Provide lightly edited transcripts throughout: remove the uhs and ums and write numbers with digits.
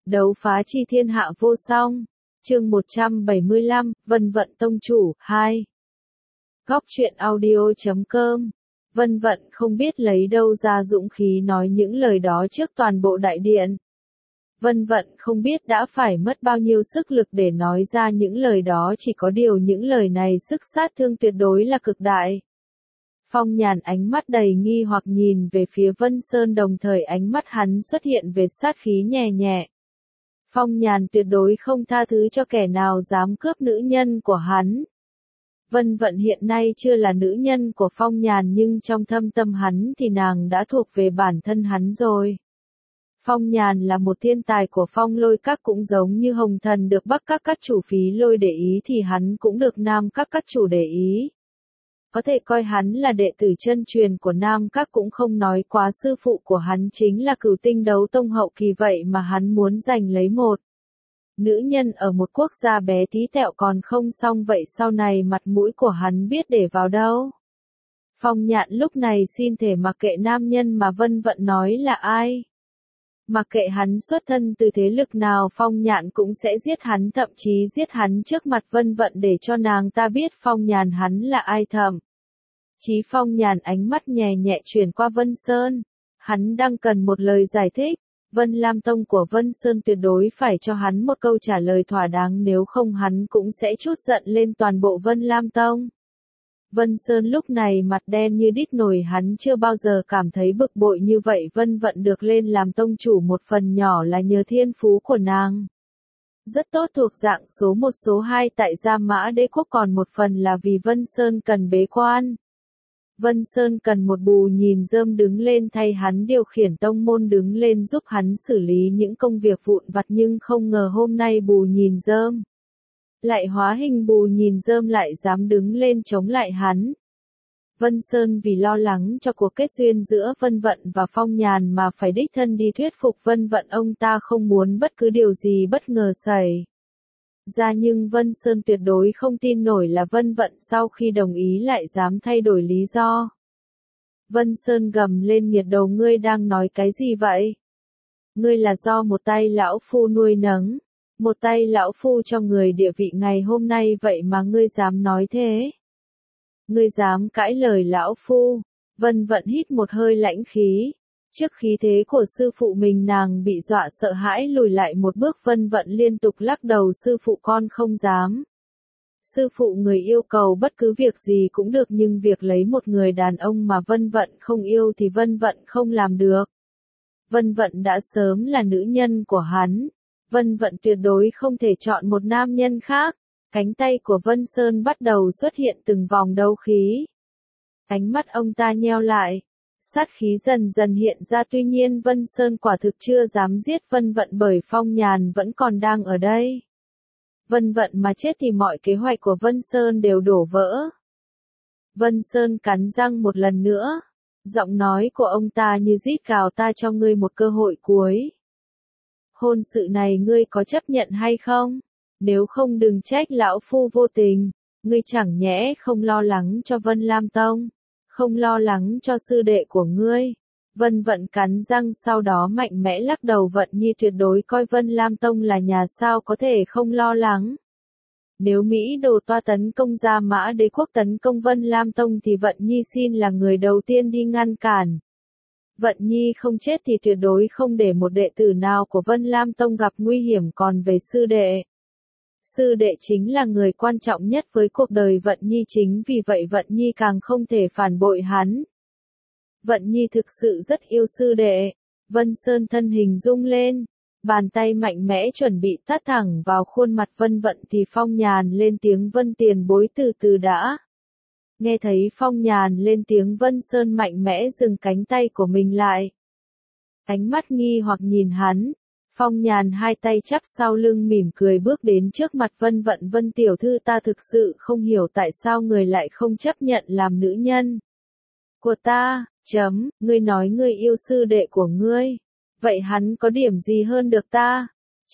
Đấu phá chi thiên hạ vô song. Chương 175, Vân Vận Tông Chủ, 2. Góc truyện audio.com. Vân Vận không biết lấy đâu ra dũng khí nói những lời đó trước toàn bộ đại điện. Vân Vận không biết đã phải mất bao nhiêu sức lực để nói ra những lời đó, chỉ có điều những lời này sức sát thương tuyệt đối là cực đại. Phong Nhàn ánh mắt đầy nghi hoặc nhìn về phía Vân Sơn, đồng thời ánh mắt hắn xuất hiện vệt sát khí nhẹ nhẹ. Phong Nhàn tuyệt đối không tha thứ cho kẻ nào dám cướp nữ nhân của hắn. Vân Vận hiện nay chưa là nữ nhân của Phong Nhàn, nhưng trong thâm tâm hắn thì nàng đã thuộc về bản thân hắn rồi. Phong Nhàn là một thiên tài của Phong Lôi Các, cũng giống như Hồng Thần được Bắc các chủ Phí Lôi để ý thì hắn cũng được Nam các chủ để ý. Có thể coi hắn là đệ tử chân truyền của Nam các cũng không nói quá, sư phụ của hắn chính là Cửu Tinh Đấu Tông hậu kỳ, vậy mà hắn muốn giành lấy một nữ nhân ở một quốc gia bé tí tẹo còn không xong, vậy sau này mặt mũi của hắn biết để vào đâu. Phong Nhạn lúc này xin thể mặc kệ nam nhân mà Vân Vận nói là ai. Mặc kệ hắn xuất thân từ thế lực nào, Phong Nhạn cũng sẽ giết hắn, thậm chí giết hắn trước mặt Vân Vận để cho nàng ta biết Phong Nhàn hắn là ai. Thậm chí Phong Nhàn ánh mắt nhẹ nhẹ chuyển qua Vân Sơn. Hắn đang cần một lời giải thích. Vân Lam Tông của Vân Sơn tuyệt đối phải cho hắn một câu trả lời thỏa đáng, nếu không hắn cũng sẽ trút giận lên toàn bộ Vân Lam Tông. Vân Sơn lúc này mặt đen như đít nồi, hắn chưa bao giờ cảm thấy bực bội như vậy. Vân Vận được lên làm tông chủ một phần nhỏ là nhờ thiên phú của nàng. Rất tốt, thuộc dạng số 1 số 2 tại Gia Mã Đế Quốc, còn một phần là vì Vân Sơn cần bế quan. Vân Sơn cần một bù nhìn rơm đứng lên thay hắn điều khiển tông môn, đứng lên giúp hắn xử lý những công việc vụn vặt, nhưng không ngờ hôm nay bù nhìn rơm lại hóa hình, bù nhìn rơm lại dám đứng lên chống lại hắn. Vân Sơn vì lo lắng cho cuộc kết duyên giữa Vân Vận và Phong Nhàn mà phải đích thân đi thuyết phục Vân Vận, ông ta không muốn bất cứ điều gì bất ngờ xảy ra, nhưng Vân Sơn tuyệt đối không tin nổi là Vân Vận sau khi đồng ý lại dám thay đổi lý do. Vân Sơn gầm lên, nghiệt đầu, ngươi đang nói cái gì vậy? Ngươi là do một tay lão phu nuôi nấng, một tay lão phu cho người địa vị ngày hôm nay, vậy mà ngươi dám nói thế? Ngươi dám cãi lời lão phu? Vân Vận hít một hơi lãnh khí. Trước khí thế của sư phụ mình, nàng bị dọa sợ hãi lùi lại một bước. Vân Vận liên tục lắc đầu, sư phụ con không dám. Sư phụ người yêu cầu bất cứ việc gì cũng được, nhưng việc lấy một người đàn ông mà Vân Vận không yêu thì Vân Vận không làm được. Vân Vận đã sớm là nữ nhân của hắn. Vân Vận tuyệt đối không thể chọn một nam nhân khác. Cánh tay của Vân Sơn bắt đầu xuất hiện từng vòng đấu khí. Ánh mắt ông ta nheo lại. Sát khí dần dần hiện ra, tuy nhiên Vân Sơn quả thực chưa dám giết Vân Vận bởi Phong Nhàn vẫn còn đang ở đây. Vân Vận mà chết thì mọi kế hoạch của Vân Sơn đều đổ vỡ. Vân Sơn cắn răng một lần nữa. Giọng nói của ông ta như rít gào, ta cho ngươi một cơ hội cuối. Hôn sự này ngươi có chấp nhận hay không? Nếu không đừng trách lão phu vô tình. Ngươi chẳng nhẽ không lo lắng cho Vân Lam Tông, không lo lắng cho sư đệ của ngươi? Vân Vận cắn răng, sau đó mạnh mẽ lắc đầu. Vận Nhi tuyệt đối coi Vân Lam Tông là nhà, sao có thể không lo lắng? Nếu Mỹ Đồ Toa tấn công Gia Mã Đế Quốc, tấn công Vân Lam Tông thì Vận Nhi xin là người đầu tiên đi ngăn cản. Vận Nhi không chết thì tuyệt đối không để một đệ tử nào của Vân Lam Tông gặp nguy hiểm. Còn về sư đệ, sư đệ chính là người quan trọng nhất với cuộc đời Vận Nhi, chính vì vậy Vận Nhi càng không thể phản bội hắn. Vận Nhi thực sự rất yêu sư đệ. Vân Sơn thân hình rung lên, bàn tay mạnh mẽ chuẩn bị tát thẳng vào khuôn mặt Vân Vận thì Phong Nhàn lên tiếng, Vân tiền bối từ từ đã. Nghe thấy Phong Nhàn lên tiếng, Vân Sơn mạnh mẽ dừng cánh tay của mình lại. Ánh mắt nghi hoặc nhìn hắn. Phong Nhàn hai tay chắp sau lưng mỉm cười bước đến trước mặt Vân Vận, Vân tiểu thư, ta thực sự không hiểu tại sao người lại không chấp nhận làm nữ nhân của ta. Ngươi nói ngươi yêu sư đệ của ngươi, vậy hắn có điểm gì hơn được ta?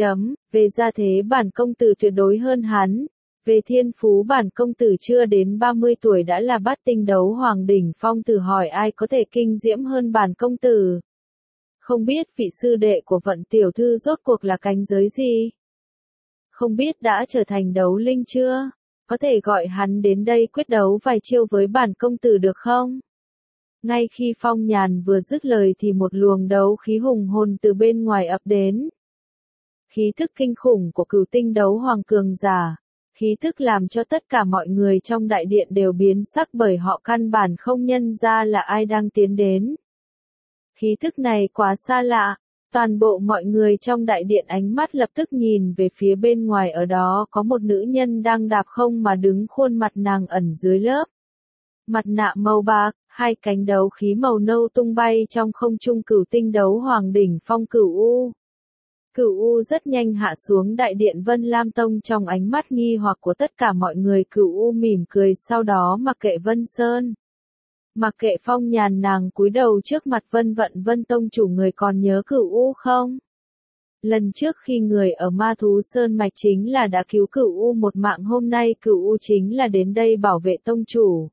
Về gia thế bản công tử tuyệt đối hơn hắn. Về thiên phú bản công tử chưa đến 30 tuổi đã là bát tinh đấu hoàng đỉnh phong, thử hỏi ai có thể kinh diễm hơn bản công tử? Không biết vị sư đệ của Vận tiểu thư rốt cuộc là cánh giới gì? Không biết đã trở thành đấu linh chưa? Có thể gọi hắn đến đây quyết đấu vài chiêu với bản công tử được không? Ngay khi Phong Nhàn vừa dứt lời thì một luồng đấu khí hùng hồn từ bên ngoài ập đến. Khí thức kinh khủng của Cửu Tinh Đấu Hoàng cường giả, khí thức làm cho tất cả mọi người trong đại điện đều biến sắc bởi họ căn bản không nhận ra là ai đang tiến đến. Khí thức này quá xa lạ, toàn bộ mọi người trong đại điện ánh mắt lập tức nhìn về phía bên ngoài, ở đó có một nữ nhân đang đạp không mà đứng, khuôn mặt nàng ẩn dưới lớp mặt nạ màu bạc, hai cánh đấu khí màu nâu tung bay trong không trung. Cửu Tinh Đấu Hoàng đỉnh phong Cửu U. Cửu U rất nhanh hạ xuống đại điện Vân Lam Tông. Trong ánh mắt nghi hoặc của tất cả mọi người, Cửu U mỉm cười, sau đó mặc kệ Vân Sơn, mặc kệ Phong Nhàn, nàng cúi đầu trước mặt Vân Vận. Vân tông chủ, người còn nhớ Cửu U không? Lần trước khi người ở Ma Thú Sơn Mạch chính là đã cứu Cửu U một mạng, hôm nay Cửu U chính là đến đây bảo vệ tông chủ.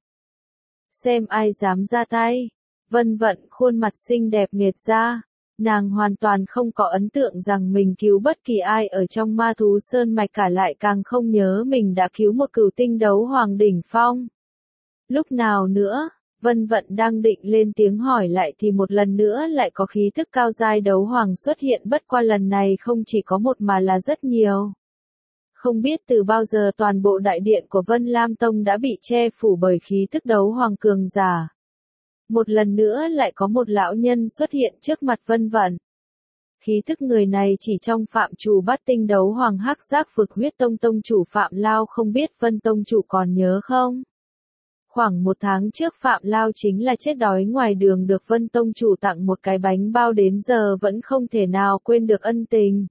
Xem ai dám ra tay. Vân Vận khuôn mặt xinh đẹp nghệt ra. Nàng hoàn toàn không có ấn tượng rằng mình cứu bất kỳ ai ở trong Ma Thú Sơn Mạch cả, lại càng không nhớ mình đã cứu một Cửu Tinh Đấu Hoàng đỉnh phong. Lúc nào nữa? Vân Vận đang định lên tiếng hỏi lại thì một lần nữa lại có khí thức cao giai đấu hoàng xuất hiện, bất qua lần này không chỉ có một mà là rất nhiều. Không biết từ bao giờ toàn bộ đại điện của Vân Lam Tông đã bị che phủ bởi khí thức đấu hoàng cường giả. Một lần nữa lại có một lão nhân xuất hiện trước mặt Vân Vận. Khí thức người này chỉ trong phạm trù Bát Tinh Đấu Hoàng Hắc Giác Vực Huyết Tông tông chủ Phạm Lao, không biết Vân tông chủ còn nhớ không? Khoảng một tháng trước Phạm Lao chính là chết đói ngoài đường được Vân tông chủ tặng một cái bánh bao, đến giờ vẫn không thể nào quên được ân tình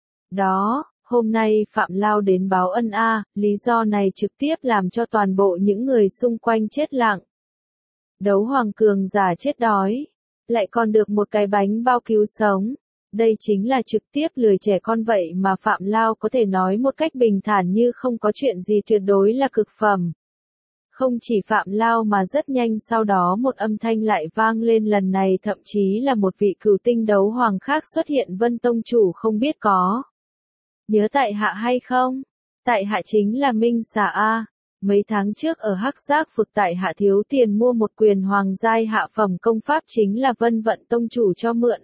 đó. Hôm nay Phạm Lao đến báo ân lý do này trực tiếp làm cho toàn bộ những người xung quanh chết lặng. Đấu hoàng cường giả chết đói, lại còn được một cái bánh bao cứu sống. Đây chính là trực tiếp lười trẻ con vậy mà Phạm Lao có thể nói một cách bình thản như không có chuyện gì, tuyệt đối là cực phẩm. Không chỉ Phạm Lao mà rất nhanh sau đó một âm thanh lại vang lên, lần này thậm chí là một vị Cửu Tinh Đấu Hoàng khác xuất hiện. Vân tông chủ, không biết có nhớ tại hạ hay không? Tại hạ chính là Minh Xà Mấy tháng trước ở Hắc Giác Vực tại hạ thiếu tiền mua một quyền hoàng giai hạ phẩm công pháp, chính là Vân Vận tông chủ cho mượn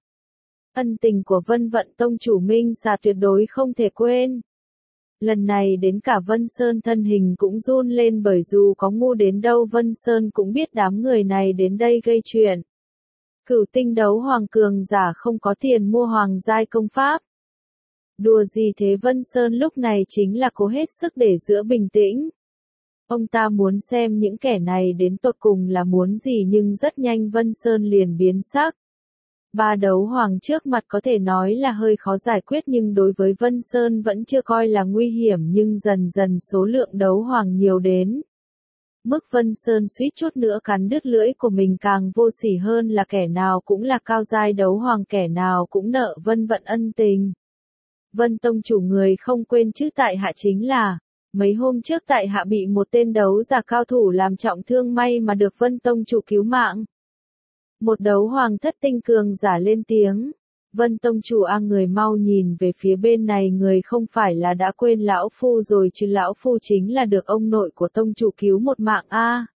Ân tình của Vân Vận tông chủ Minh Xà tuyệt đối không thể quên. Lần này đến cả Vân Sơn thân hình cũng run lên, bởi dù có ngu đến đâu Vân Sơn cũng biết đám người này đến đây gây chuyện. Cửu Tinh Đấu Hoàng cường giả không có tiền mua hoàng giai công pháp. Đùa gì thế? Vân Sơn lúc này chính là cố hết sức để giữ bình tĩnh. Ông ta muốn xem những kẻ này đến tột cùng là muốn gì, nhưng rất nhanh Vân Sơn liền biến sắc. Ba đấu hoàng trước mặt có thể nói là hơi khó giải quyết, nhưng đối với Vân Sơn vẫn chưa coi là nguy hiểm, nhưng dần dần số lượng đấu hoàng nhiều đến mức Vân Sơn suýt chút nữa cắn đứt lưỡi của mình. Càng vô sỉ hơn là kẻ nào cũng là cao giai đấu hoàng, kẻ nào cũng nợ Vân Vận ân tình. Vân tông chủ, người không quên chứ? Tại hạ chính là mấy hôm trước tại hạ bị một tên đấu giả cao thủ làm trọng thương, may mà được Vân tông chủ cứu mạng. Một đấu hoàng thất tinh cường giả lên tiếng. Vân tông chủ người mau nhìn về phía bên này, người không phải là đã quên lão phu rồi chứ? Lão phu chính là được ông nội của tông chủ cứu một mạng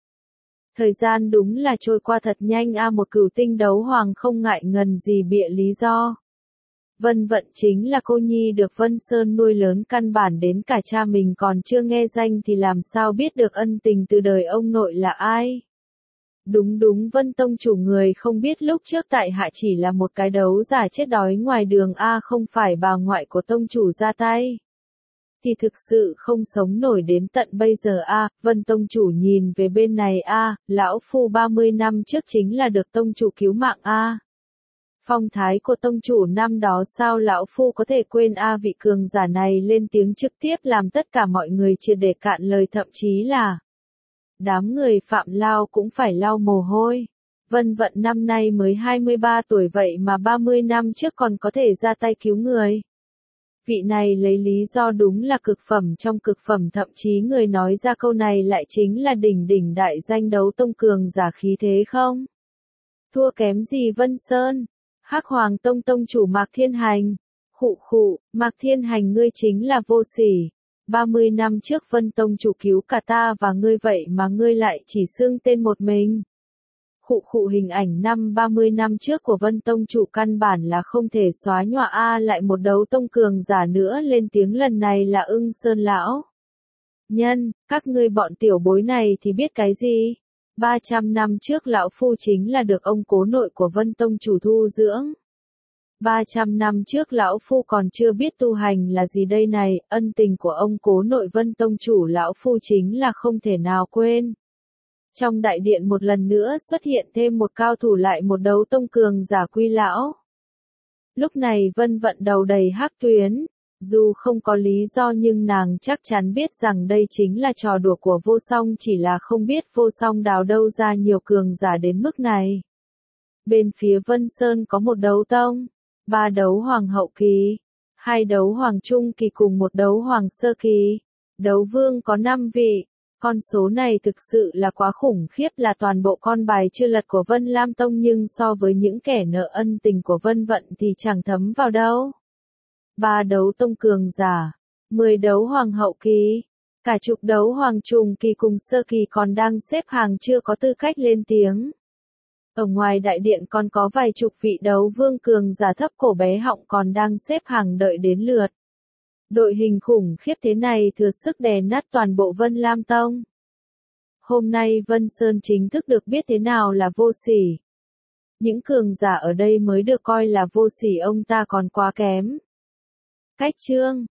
Thời gian đúng là trôi qua thật nhanh một Cửu Tinh Đấu Hoàng không ngại ngần gì bịa lý do. Vân Vận chính là cô nhi được Vân Sơn nuôi lớn, căn bản đến cả cha mình còn chưa nghe danh thì làm sao biết được ân tình từ đời ông nội là ai? Đúng, Vân tông chủ, người không biết lúc trước tại hạ chỉ là một cái đấu giả chết đói ngoài đường không phải bà ngoại của tông chủ ra tay thì thực sự không sống nổi đến tận bây giờ Vân tông chủ nhìn về bên này lão phu 30 năm trước chính là được tông chủ cứu mạng Phong thái của tông chủ năm đó sao lão phu có thể quên vị cường giả này lên tiếng trực tiếp làm tất cả mọi người triệt để cạn lời, thậm chí là đám người Phạm Lao cũng phải lau mồ hôi. Vân Vận năm nay mới 23 tuổi vậy mà 30 năm trước còn có thể ra tay cứu người. Vị này lấy lý do đúng là cực phẩm trong cực phẩm, thậm chí người nói ra câu này lại chính là đỉnh đại danh đấu tông cường giả, khí thế không thua kém gì Vân Sơn. Hắc Hoàng Tông tông chủ Mạc Thiên Hành. Khụ khụ, Mạc Thiên Hành ngươi chính là vô sỉ. 30 năm trước Vân tông chủ cứu cả ta và ngươi vậy mà ngươi lại chỉ xưng tên một mình. Khụ khụ, hình ảnh 30 năm trước của Vân tông chủ căn bản là không thể xóa nhòa lại một đấu tông cường giả nữa lên tiếng lần này là Ưng Sơn lão nhân, các ngươi bọn tiểu bối này thì biết cái gì? 300 năm trước lão phu chính là được ông cố nội của Vân tông chủ thu dưỡng. 300 năm trước lão phu còn chưa biết tu hành là gì đây này, ân tình của ông cố nội Vân tông chủ lão phu chính là không thể nào quên. Trong đại điện một lần nữa xuất hiện thêm một cao thủ, lại một đấu tông cường giả quy lão. Lúc này Vân Vận đầu đầy hắc tuyến, dù không có lý do nhưng nàng chắc chắn biết rằng đây chính là trò đùa của Vô Song, chỉ là không biết Vô Song đào đâu ra nhiều cường giả đến mức này. Bên phía Vân Sơn có một đấu tông, 3 đấu hoàng hậu kỳ, 2 đấu hoàng trung kỳ cùng một đấu hoàng sơ kỳ, đấu vương có 5 vị. Con số này thực sự là quá khủng khiếp, là toàn bộ con bài chưa lật của Vân Lam Tông, nhưng so với những kẻ nợ ân tình của Vân Vận thì chẳng thấm vào đâu. 3 đấu tông cường giả, 10 đấu hoàng hậu kỳ, cả chục đấu hoàng trùng kỳ cùng sơ kỳ còn đang xếp hàng chưa có tư cách lên tiếng. Ở ngoài đại điện còn có vài chục vị đấu vương cường giả thấp cổ bé họng còn đang xếp hàng đợi đến lượt. Đội hình khủng khiếp thế này thừa sức đè nát toàn bộ Vân Lam Tông. Hôm nay Vân Sơn chính thức được biết thế nào là vô sỉ. Những cường giả ở đây mới được coi là vô sỉ, ông ta còn quá kém. Cách chương